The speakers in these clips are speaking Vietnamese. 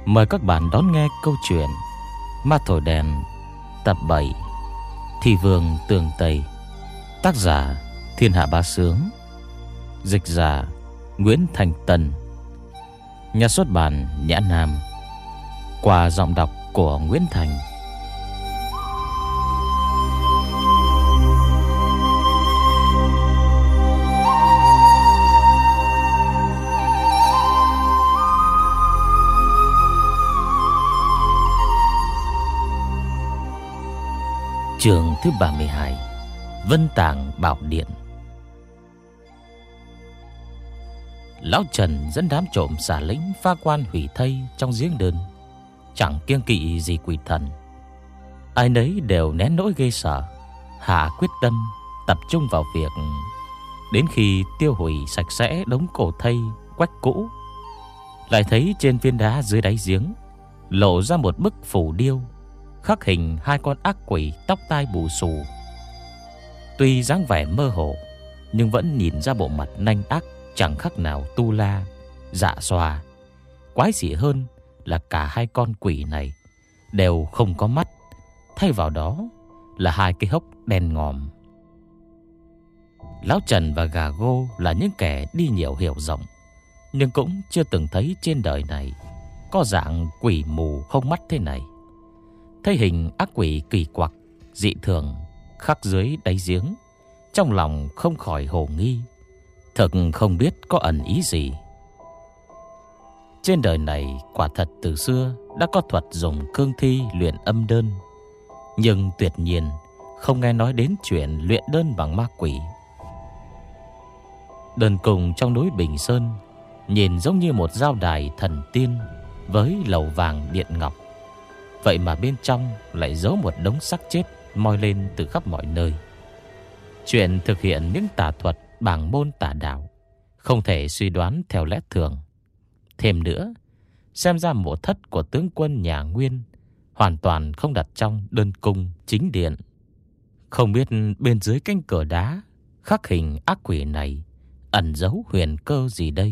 Mời các bạn đón nghe câu chuyện Ma Thổi Đèn tập 7, Thị Vương Tường Tây. Tác giả Thiên Hạ Bá Sướng, dịch giả Nguyễn Thành Tân, nhà xuất bản Nhã Nam, qua giọng đọc của Nguyễn Thành. Chương thứ 32, Vân Tàng Bảo Điện. Lão Trần dẫn đám trộm xả lính phá quan hủy thây trong giếng đơn, chẳng kiêng kỵ gì quỷ thần. Ai nấy đều nén nỗi ghê sợ, hạ quyết tâm tập trung vào việc. Đến khi tiêu hủy sạch sẽ đống cổ thây quách cũ, lại thấy trên viên đá dưới đáy giếng lộ ra một bức phù điêu khắc hình hai con ác quỷ tóc tai bù xù. Tuy dáng vẻ mơ hồ, nhưng vẫn nhìn ra bộ mặt nanh ác chẳng khác nào tu la, dạ xoa. Quái dị hơn là cả hai con quỷ này đều không có mắt, thay vào đó là hai cái hốc đen ngòm. Lão Trần và Gà Gô là những kẻ đi nhiều hiểu rộng, nhưng cũng chưa từng thấy trên đời này có dạng quỷ mù không mắt thế này. Thấy hình ác quỷ kỳ quặc, dị thường khắc dưới đáy giếng, trong lòng không khỏi hồ nghi, thực không biết có ẩn ý gì. Trên đời này quả thật từ xưa đã có thuật dùng cương thi luyện âm đơn, nhưng tuyệt nhiên không nghe nói đến chuyện luyện đơn bằng ma quỷ. Đơn cùng trong núi Bình Sơn nhìn giống như một giao đài thần tiên với lầu vàng điện ngọc, vậy mà bên trong lại giấu một đống xác chết moi lên từ khắp mọi nơi. Chuyện thực hiện những tà thuật bảng môn tà đạo không thể suy đoán theo lẽ thường. Thêm nữa, xem ra mộ thất của tướng quân nhà Nguyên hoàn toàn không đặt trong đơn cung chính điện. Không biết bên dưới cánh cửa đá khắc hình ác quỷ này ẩn giấu huyền cơ gì đây?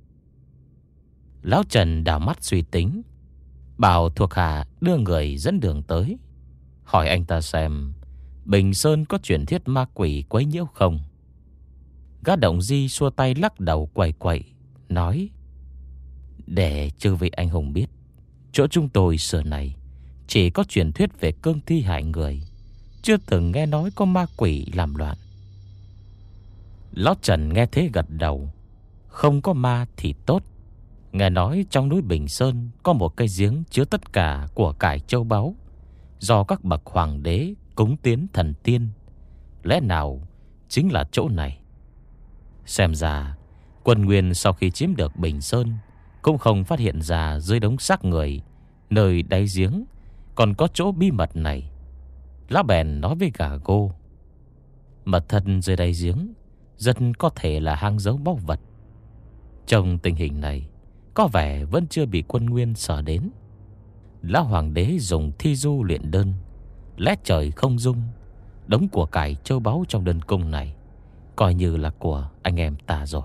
Lão Trần đảo mắt suy tính, bảo thuộc hạ đưa người dẫn đường tới, hỏi anh ta xem Bình Sơn có truyền thuyết ma quỷ quấy nhiễu không. Gã Động Di xua tay lắc đầu quẩy quẩy, nói: để chư vị anh hùng biết, chỗ chúng tôi xưa này chỉ có truyền thuyết về cương thi hại người, chưa từng nghe nói có ma quỷ làm loạn. Lão Trần nghe thế gật đầu, không có ma thì tốt. Nghe nói trong núi Bình Sơn có một cây giếng chứa tất cả của cải châu báu, do các bậc hoàng đế cúng tiến thần tiên. Lẽ nào chính là chỗ này? Xem ra quân Nguyên sau khi chiếm được Bình Sơn cũng không phát hiện ra dưới đống xác người nơi đáy giếng còn có chỗ bí mật này. Lão bèn nói với Gà Gô: mật thân dưới đáy giếng rất có thể là hang giấu báu vật. Trong tình hình này, có vẻ vẫn chưa bị quân Nguyên sợ đến. Lão hoàng đế dùng thi du luyện đơn, lẽ trời không dung, đống của cải châu báu trong đơn cung này coi như là của anh em ta rồi.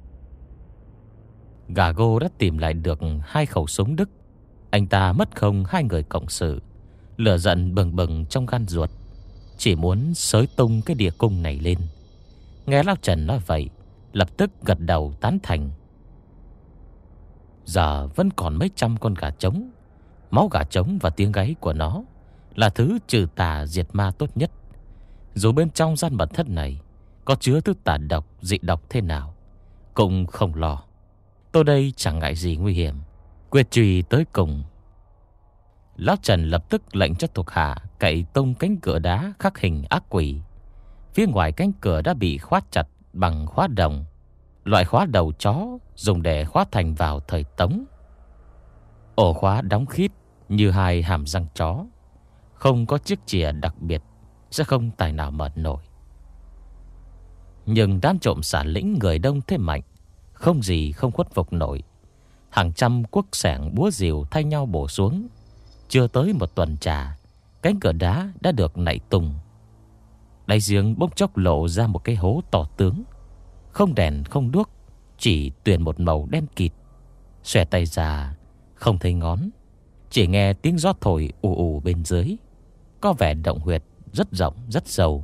Gà Gô đã tìm lại được 2 khẩu súng Đức. Anh ta mất không 2 người cộng sự, lửa giận bừng bừng trong gan ruột, chỉ muốn xới tung cái địa cung này lên. Nghe Lão Trần nói vậy, lập tức gật đầu tán thành. Giờ vẫn còn mấy trăm con gà trống. Máu gà trống và tiếng gáy của nó là thứ trừ tà diệt ma tốt nhất. Dù bên trong gian mật thất này có chứa thứ tà độc dị độc thế nào cũng không lo. Tôi đây chẳng ngại gì nguy hiểm, quyết truy tới cùng. Lão Trần lập tức lệnh cho thuộc hạ cậy tung cánh cửa đá khắc hình ác quỷ. Phía ngoài cánh cửa đã bị khóa chặt bằng khóa đồng, loại khóa đầu chó dùng để khóa thành vào thời Tống. Ổ khóa đóng khít như 2 hàm răng chó, không có chiếc chìa đặc biệt sẽ không tài nào mở nổi. Nhưng đám trộm xả lĩnh người đông thế mạnh, không gì không khuất phục nổi. Hàng trăm cuốc xẻng búa rìu thay nhau bổ xuống. Chưa tới một tuần trà, cánh cửa đá đã được nạy tung. Đáy giếng bỗng chốc lộ ra một cái hố to tướng, không đèn không đuốc, chỉ tuyền một màu đen kịt. Xòe tay ra Không thấy ngón, chỉ nghe tiếng gió thổi ù ù bên dưới. Có vẻ động huyệt rất rộng rất sâu.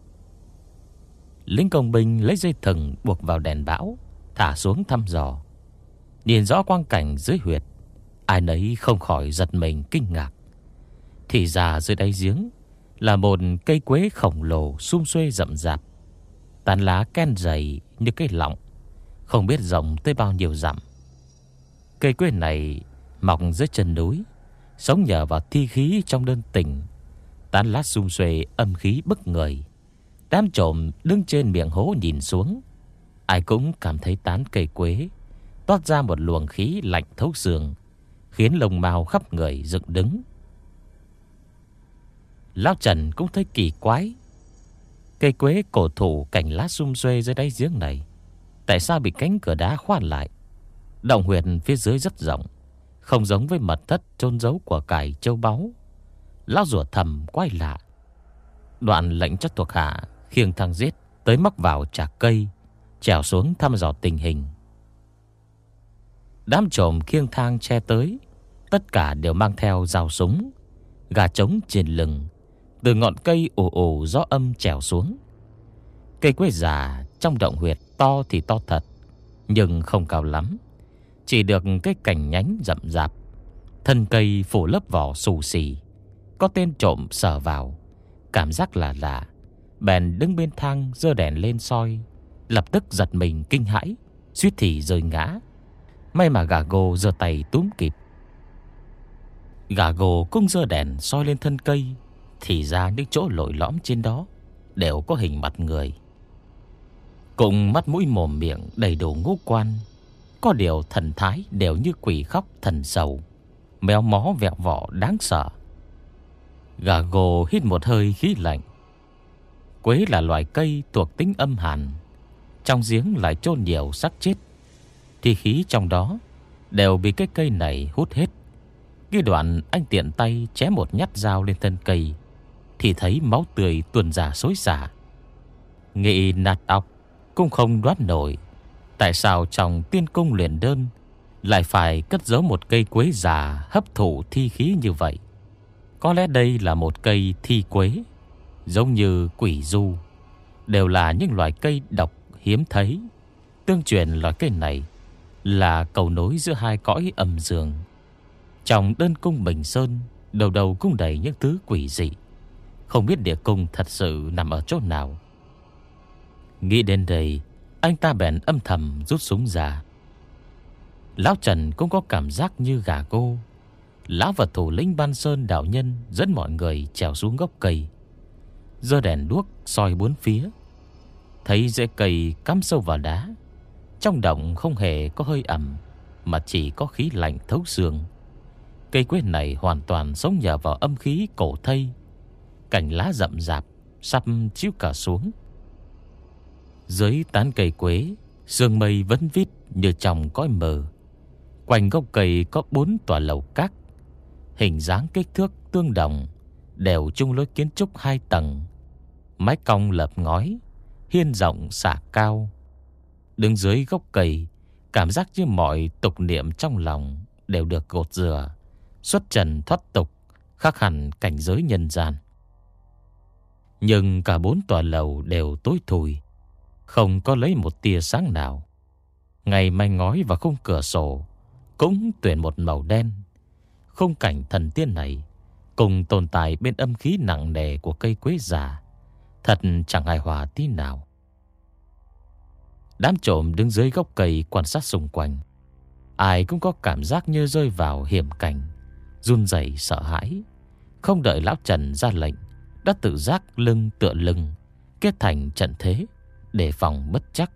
Lính công binh lấy dây thừng buộc vào đèn bão, thả xuống thăm dò. Nhìn rõ quang cảnh dưới huyệt, ai nấy không khỏi giật mình kinh ngạc. Thì ra dưới đáy giếng là một cây quế khổng lồ sum xuê rậm rạp, tán lá ken dày như cây lọng, không biết rộng tới bao nhiêu dặm. Cây quế này mọc dưới chân núi, sống nhờ vào thi khí trong đơn tình. Tán lá sum xuê âm khí bức người. Đám trộm đứng trên miệng hố nhìn xuống, ai cũng cảm thấy tán cây quế toát ra một luồng khí lạnh thấu xương, khiến lông mao khắp người dựng đứng. Lão Trần cũng thấy kỳ quái. Cây quế cổ thụ cành lá sum xuê dưới đáy giếng này, tại sao bị cánh cửa đá khoan lại? Động huyệt phía dưới rất rộng, không giống với mật thất chôn giấu của cải châu báu. Lão rủa thầm quái lạ. Đoạn lệnh cho thuộc hạ khiêng thang giết tới móc vào chạc cây, trèo xuống thăm dò tình hình. Đám trộm khiêng thang che tới, tất cả đều mang theo dao súng, gà trống trên lưng. Từ ngọn cây ồ ồ gió âm trèo xuống. Cây quế già trong động huyệt to thì to thật, nhưng không cao lắm, chỉ được cái cành nhánh rậm rạp. Thân cây phủ lớp vỏ xù xì. Có tên trộm sờ vào, cảm giác lạ lạ, bèn đứng bên thang giơ đèn lên soi. Lập tức giật mình kinh hãi, suýt thì rơi ngã. May mà gà gô giơ tay túm kịp. Gà gô cũng giơ đèn soi lên thân cây, thì ra những chỗ lồi lõm trên đó đều có hình mặt người, cùng mắt mũi mồm miệng đầy đủ ngũ quan. Có điều thần thái đều như quỷ khóc thần sầu, méo mó vẹo vọ đáng sợ. Gà gô hít một hơi khí lạnh. Quế là loài cây thuộc tính âm hàn, trong giếng lại chôn nhiều xác chết, thì khí trong đó đều bị cái cây này hút hết. Cái đoạn anh tiện tay chém một nhát dao lên thân cây, thì thấy máu tươi tuôn ra xối xả. Nghĩ nạt óc cũng không đoán nổi tại sao trong tiên cung luyện đơn lại phải cất giấu một cây quế già hấp thụ thi khí như vậy. Có lẽ đây là một cây thi quế, giống như quỷ du, đều là những loài cây độc hiếm thấy. Tương truyền loài cây này là cầu nối giữa hai cõi âm dương. Trong đơn cung Bình Sơn, đầu đầu cũng đầy những thứ quỷ dị, không biết địa cung thật sự nằm ở chỗ nào. Nghĩ đến đây, anh ta bèn âm thầm rút súng ra. Lão Trần cũng có cảm giác như gà cô. Lão và thủ lĩnh Ban Sơn đạo nhân dẫn mọi người trèo xuống gốc cây, giơ đèn đuốc soi bốn phía. Thấy rễ cây cắm sâu vào đá, trong động không hề có hơi ẩm, mà chỉ có khí lạnh thấu xương. Cây quế này hoàn toàn sống nhờ vào âm khí cổ thây. Cành lá rậm rạp, sắp chiếu cả xuống. Dưới tán cây quế, sương mây vấn vít như trong cõi mờ. Quanh gốc cây có 4 tòa lầu các, hình dáng kích thước tương đồng, đều chung lối kiến trúc 2 tầng, mái cong lợp ngói, hiên rộng xả cao. Đứng dưới gốc cây, cảm giác như mọi tục niệm trong lòng đều được gột rửa, xuất trần thoát tục, khác hẳn cảnh giới nhân gian. Nhưng cả 4 tòa lầu đều tối thui, không có lấy một tia sáng nào. Ngay mái ngói và khung cửa sổ cũng tuyển một màu đen. Khung cảnh thần tiên này cùng tồn tại bên âm khí nặng nề của cây quế già, thật chẳng hài hòa tí nào. Đám trộm đứng dưới gốc cây quan sát xung quanh, ai cũng có cảm giác như rơi vào hiểm cảnh, run rẩy sợ hãi. Không đợi lão Trần ra lệnh, đã tự giác lưng tựa lưng, kết thành trận thế, đề phòng bất chắc.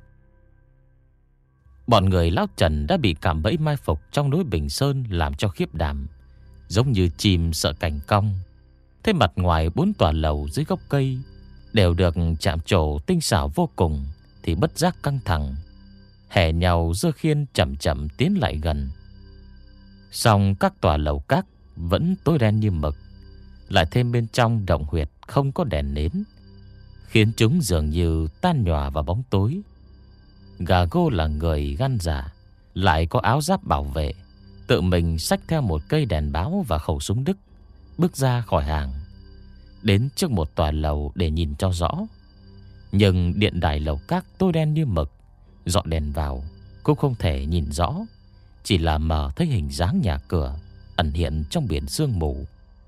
Bọn người lão Trần đã bị cạm bẫy mai phục trong núi Bình Sơn làm cho khiếp đảm, giống như chim sợ cành cong. Thế mặt ngoài 4 tòa lầu dưới gốc cây đều được chạm trổ tinh xảo vô cùng, thì bất giác căng thẳng, hè nhau giơ khiên chậm chậm tiến lại gần. Song các tòa lầu các vẫn tối đen như mực, lại thêm bên trong động huyệt không có đèn nến, khiến chúng dường như tan nhòa vào bóng tối. Gà gô là người gan dạ, lại có áo giáp bảo vệ, tự mình xách theo một cây đèn báo và khẩu súng Đức, bước ra khỏi hàng, đến trước một tòa lầu để nhìn cho rõ. Nhưng điện đài lầu các tối đen như mực, dọn đèn vào cũng không thể nhìn rõ, chỉ là mờ thấy hình dáng nhà cửa ẩn hiện trong biển sương mù.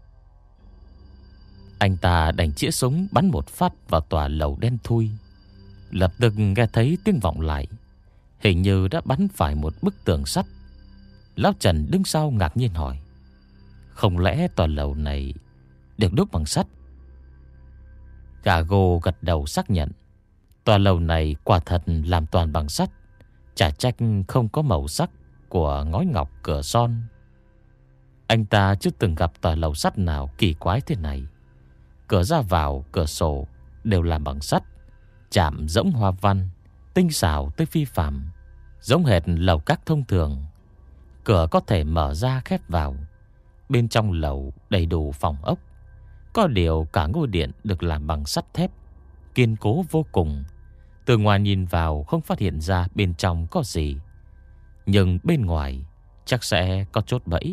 Anh ta đành chĩa súng bắn một phát vào tòa lầu đen thui. Lập tức nghe thấy tiếng vọng lại, hình như đã bắn phải một bức tường sắt. Lão Trần đứng sau ngạc nhiên hỏi: không lẽ tòa lầu này được đúc bằng sắt? Gà Gô gật đầu xác nhận. Tòa lầu này quả thật làm toàn bằng sắt, chả trách không có màu sắc của ngói ngọc cửa son. Anh ta chưa từng gặp tòa lầu sắt nào kỳ quái thế này. Cửa ra vào, cửa sổ đều làm bằng sắt, chạm rỗng hoa văn, tinh xảo tới phi phàm, giống hệt lầu các thông thường. Cửa có thể mở ra khép vào. Bên trong lầu đầy đủ phòng ốc. Có điều cả ngôi điện được làm bằng sắt thép, kiên cố vô cùng. Từ ngoài nhìn vào không phát hiện ra bên trong có gì, nhưng bên ngoài chắc sẽ có chốt bẫy.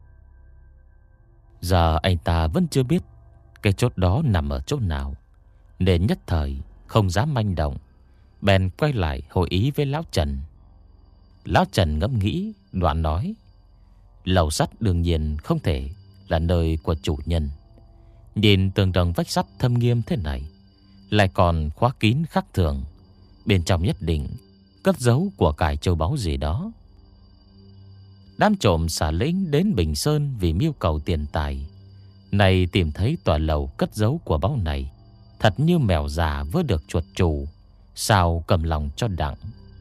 Giờ anh ta vẫn chưa biết cái chốt đó nằm ở chỗ nào, nên nhất thời không dám manh động, bèn quay lại hội ý với Lão Trần. Lão Trần ngẫm nghĩ, đoạn nói: lầu sắt đương nhiên không thể là nơi của chủ nhân. Nhìn tường đồng vách sắt thâm nghiêm thế này, lại còn khóa kín khác thường, bên trong nhất định cất giấu của cải châu báu gì đó. Đám trộm xả lĩnh đến Bình Sơn vì mưu cầu tiền tài, này tìm thấy tòa lầu cất giấu của báu này, thật như mèo già vớ được chuột trù, sao cầm lòng cho đặng.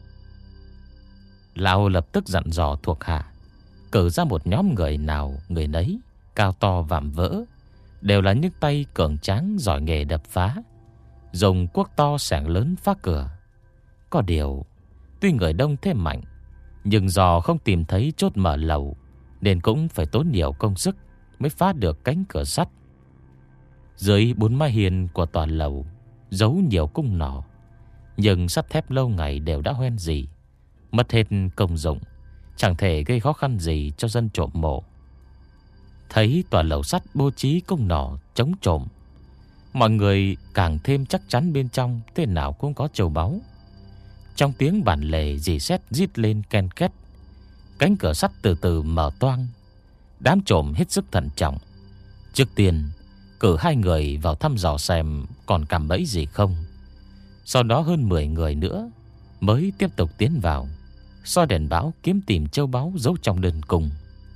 Lão lập tức dặn dò thuộc hạ cử ra một nhóm người nào người nấy, cao to vạm vỡ, đều là những tay cường tráng giỏi nghề đập phá, dùng cuốc to xẻng lớn phá cửa. Có điều tuy người đông thế mạnh, nhưng do không tìm thấy chốt mở lầu, nên cũng phải tốn nhiều công sức mới phá được cánh cửa sắt. Dưới 4 mái hiên của tòa lầu giấu nhiều cung nỏ, nhưng sắt thép lâu ngày đều đã hoen rỉ, mất hết công dụng, chẳng thể gây khó khăn gì cho dân trộm mộ. Thấy tòa lầu sắt bố trí cung nỏ chống trộm, mọi người càng thêm chắc chắn bên trong thế nào cũng có châu báu. Trong tiếng bản lề rỉ sét rít lên ken két, cánh cửa sắt từ từ mở toang. Đám trộm hết sức thận trọng. Trước tiên cử 2 người vào thăm dò xem còn cạm bẫy gì không. Sau đó hơn 10 người nữa mới tiếp tục tiến vào, soi đèn báo kiếm tìm châu báu giấu trong đơn cung.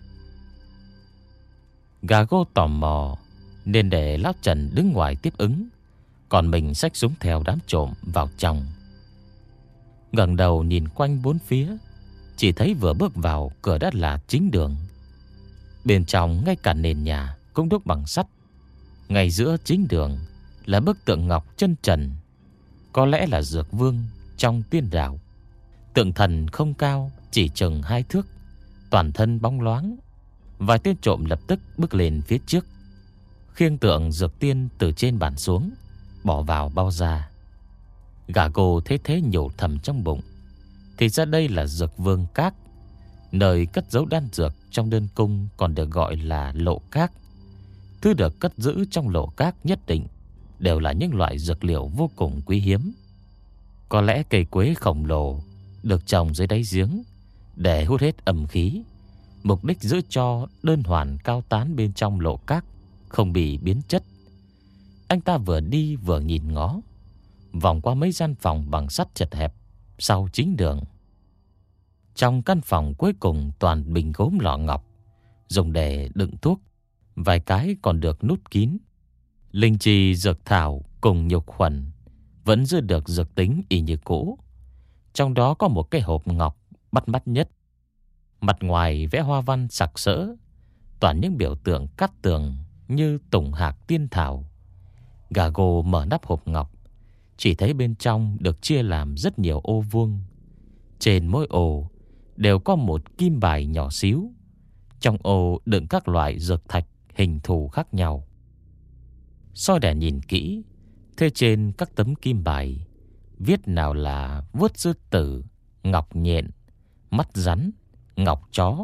Gà Gô tò mò nên để Lão Trần đứng ngoài tiếp ứng, còn mình xách súng theo đám trộm vào trong. Ngẩng đầu nhìn quanh bốn phía, chỉ thấy vừa bước vào cửa đã là chính đường. Bên trong ngay cả nền nhà cũng đúc bằng sắt. Ngay giữa chính đường là bức tượng ngọc chân trần, có lẽ là Dược Vương trong tiên đạo. Tượng thần không cao, chỉ chừng 2 thước, toàn thân bóng loáng. Vài tên trộm lập tức bước lên phía trước, khiêng tượng dược tiên từ trên bàn xuống, bỏ vào bao da. Gà Gô thấy thế nhủ thầm trong bụng, thì ra đây là Dược Vương Các, nơi cất giấu đan dược trong đơn cung còn được gọi là lộ các. Thứ được cất giữ trong lộ các nhất định đều là những loại dược liệu vô cùng quý hiếm. Có lẽ cây quế khổng lồ được trồng dưới đáy giếng để hút hết âm khí, mục đích giữ cho đơn hoàn cao tán bên trong lộ các không bị biến chất. Anh ta vừa đi vừa nhìn ngó, vòng qua mấy gian phòng bằng sắt chật hẹp sau chính đường. Trong căn phòng cuối cùng toàn bình gốm lọ ngọc, dùng để đựng thuốc, vài cái còn được nút kín. Linh chi dược thảo cùng nhục khuẩn vẫn giữ được dược tính y như cũ. Trong đó có một cái hộp ngọc bắt mắt nhất, mặt ngoài vẽ hoa văn sặc sỡ, toàn những biểu tượng cát tường như tùng hạc tiên thảo. Gà Gô mở nắp hộp ngọc, chỉ thấy bên trong được chia làm rất nhiều ô vuông. Trên mỗi ô đều có một kim bài nhỏ xíu, trong ô đựng các loại dược thạch hình thù khác nhau. Soi đèn nhìn kỹ, thế trên các tấm kim bài viết nào là vuốt sư tử, ngọc nhện, mắt rắn, ngọc chó,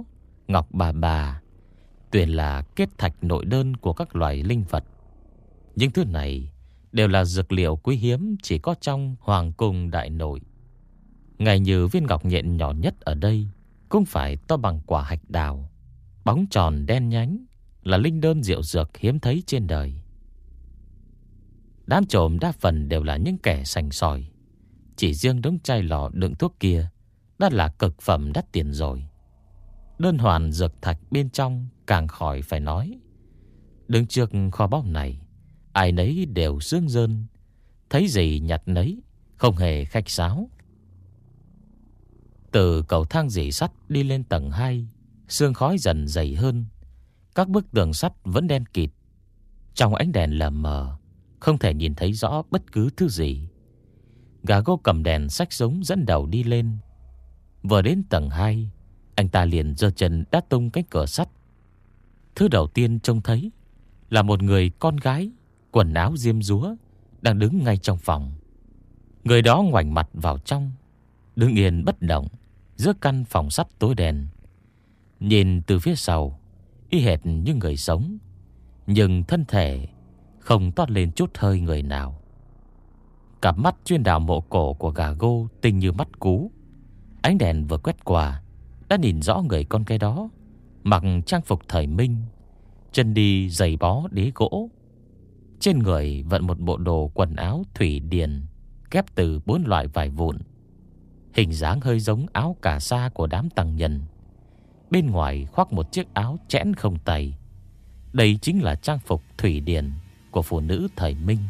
ngọc bà, tuyền là kết thạch nội đơn của các loài linh vật. Những thứ này đều là dược liệu quý hiếm chỉ có trong hoàng cung đại nội. Ngay như viên ngọc nhện nhỏ nhất ở đây cũng phải to bằng quả hạch đào, bóng tròn đen nhánh, là linh đơn diệu dược hiếm thấy trên đời. Đám trộm đa phần đều là những kẻ sành sỏi. Chỉ riêng đống chai lọ đựng thuốc kia đã là cực phẩm đắt tiền rồi. Đơn hoàn dược thạch bên trong càng khỏi phải nói. Đứng trước kho báu này, ai nấy đều sướng rơn, thấy gì nhặt nấy, không hề khách sáo. Từ cầu thang rỉ sắt đi lên tầng 2, sương khói dần dày hơn. Các bức tường sắt vẫn đen kịt. Trong ánh đèn lờ mờ, không thể nhìn thấy rõ bất cứ thứ gì. Gà Gô cầm đèn xách súng dẫn đầu đi lên. Vừa đến tầng 2, anh ta liền giơ chân đá tung cánh cửa sắt. Thứ đầu tiên trông thấy là một người con gái, quần áo diêm dúa, đang đứng ngay trong phòng. Người đó ngoảnh mặt vào trong, đứng yên bất động giữa căn phòng sắt tối đen. Nhìn từ phía sau, y hệt như người sống, nhưng thân thể không toát lên chút hơi người nào. Cặp mắt chuyên đào mộ cổ của gà Gô tinh như mắt cú. Ánh đèn vừa quét qua đã nhìn rõ người con gái đó mặc trang phục thời Minh, chân đi giày bó đế gỗ. Trên người vận một bộ đồ quần áo thủy điền ghép từ 4 loại vải vụn, hình dáng hơi giống áo cà sa của đám tăng nhân. Bên ngoài khoác một chiếc áo chẽn không tay. Đây chính là trang phục thủy điền của phụ nữ thời Minh.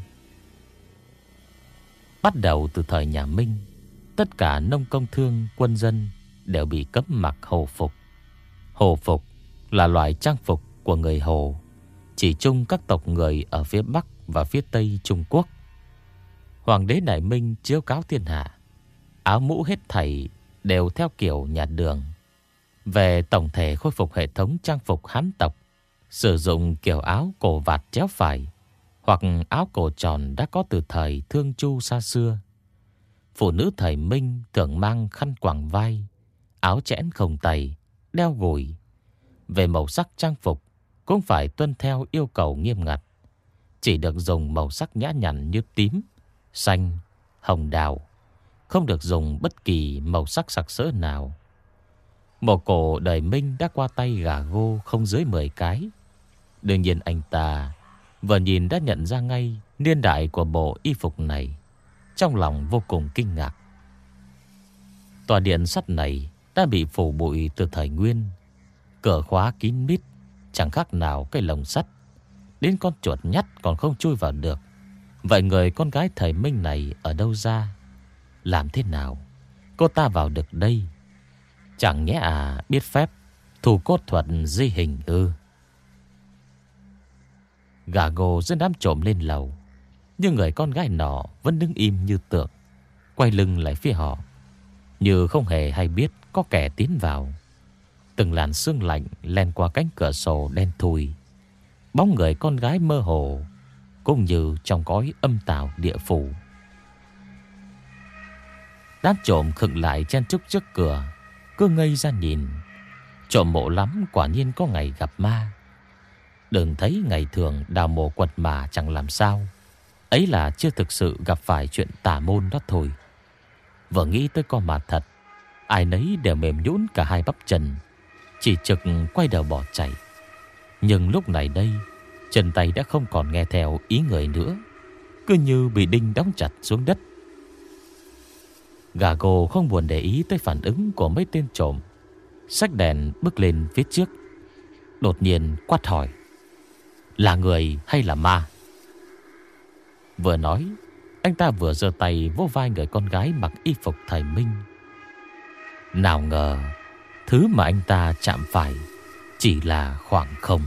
Bắt đầu từ thời nhà Minh, tất cả nông công thương, quân dân đều bị cấm mặc hồ phục. Hồ phục là loại trang phục của người Hồ, chỉ chung các tộc người ở phía Bắc và phía Tây Trung Quốc. Hoàng đế Đại Minh chiếu cáo thiên hạ, áo mũ hết thảy đều theo kiểu nhà Đường. Về tổng thể khôi phục hệ thống trang phục Hán tộc, sử dụng kiểu áo cổ vạt chéo phải hoặc áo cổ tròn đã có từ thời Thương Chu xa xưa. Phụ nữ thời Minh thường mang khăn quàng vai, áo chẽn không tay, đeo gùi. Về màu sắc trang phục cũng phải tuân theo yêu cầu nghiêm ngặt, chỉ được dùng màu sắc nhã nhặn như tím, xanh, hồng đào, không được dùng bất kỳ màu sắc sặc sỡ nào. Mộ cổ đời Minh đã qua tay gà Gô không dưới 10 cái. Đương nhiên anh ta vừa nhìn đã nhận ra ngay niên đại của bộ y phục này, trong lòng vô cùng kinh ngạc. Tòa điện sắt này đã bị phủ bụi từ thời Nguyên, cửa khóa kín mít, chẳng khác nào cái lồng sắt, đến con chuột nhắt còn không chui vào được. Vậy người con gái thời Minh này ở đâu ra? Làm thế nào cô ta vào được đây? Chẳng nhẽ biết phép thủ cốt thuật di hình ư? Gà Gô dẫn đám trộm lên lầu, nhưng người con gái nọ vẫn đứng im như tượng, quay lưng lại phía họ, như không hề hay biết có kẻ tiến vào. Từng làn sương lạnh len qua cánh cửa sổ đen thui, bóng người con gái mơ hồ, cũng như trong cõi âm tào địa phủ. Đám trộm khựng lại chen chúc trước cửa, cứ ngây ra nhìn. Trộm mộ lắm, quả nhiên có ngày gặp ma. Đừng thấy ngày thường đào mộ quật mà chẳng làm sao, ấy là chưa thực sự gặp phải chuyện tà môn đó thôi. Vừa nghĩ tới con ma thật, ai nấy đều mềm nhũn cả hai bắp chân, chỉ trực quay đầu bỏ chạy. Nhưng lúc này đây, chân tay đã không còn nghe theo ý người nữa, cứ như bị đinh đóng chặt xuống đất. Gà Gô không buồn để ý tới phản ứng của mấy tên trộm, xách đèn bước lên phía trước, đột nhiên quát hỏi: là người hay là ma? Vừa nói, anh ta vừa giơ tay vỗ vai người con gái mặc y phục thời Minh. Nào ngờ thứ mà anh ta chạm phải chỉ là khoảng không.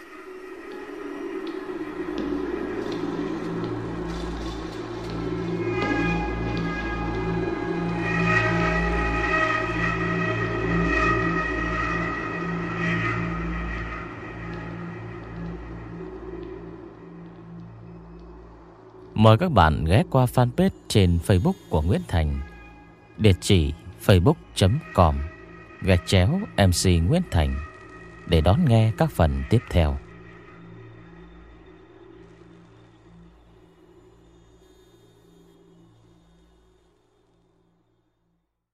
Mời các bạn ghé qua fanpage trên Facebook của Nguyễn Thành, địa chỉ facebook.com/MC Nguyễn Thành, để đón nghe các phần tiếp theo.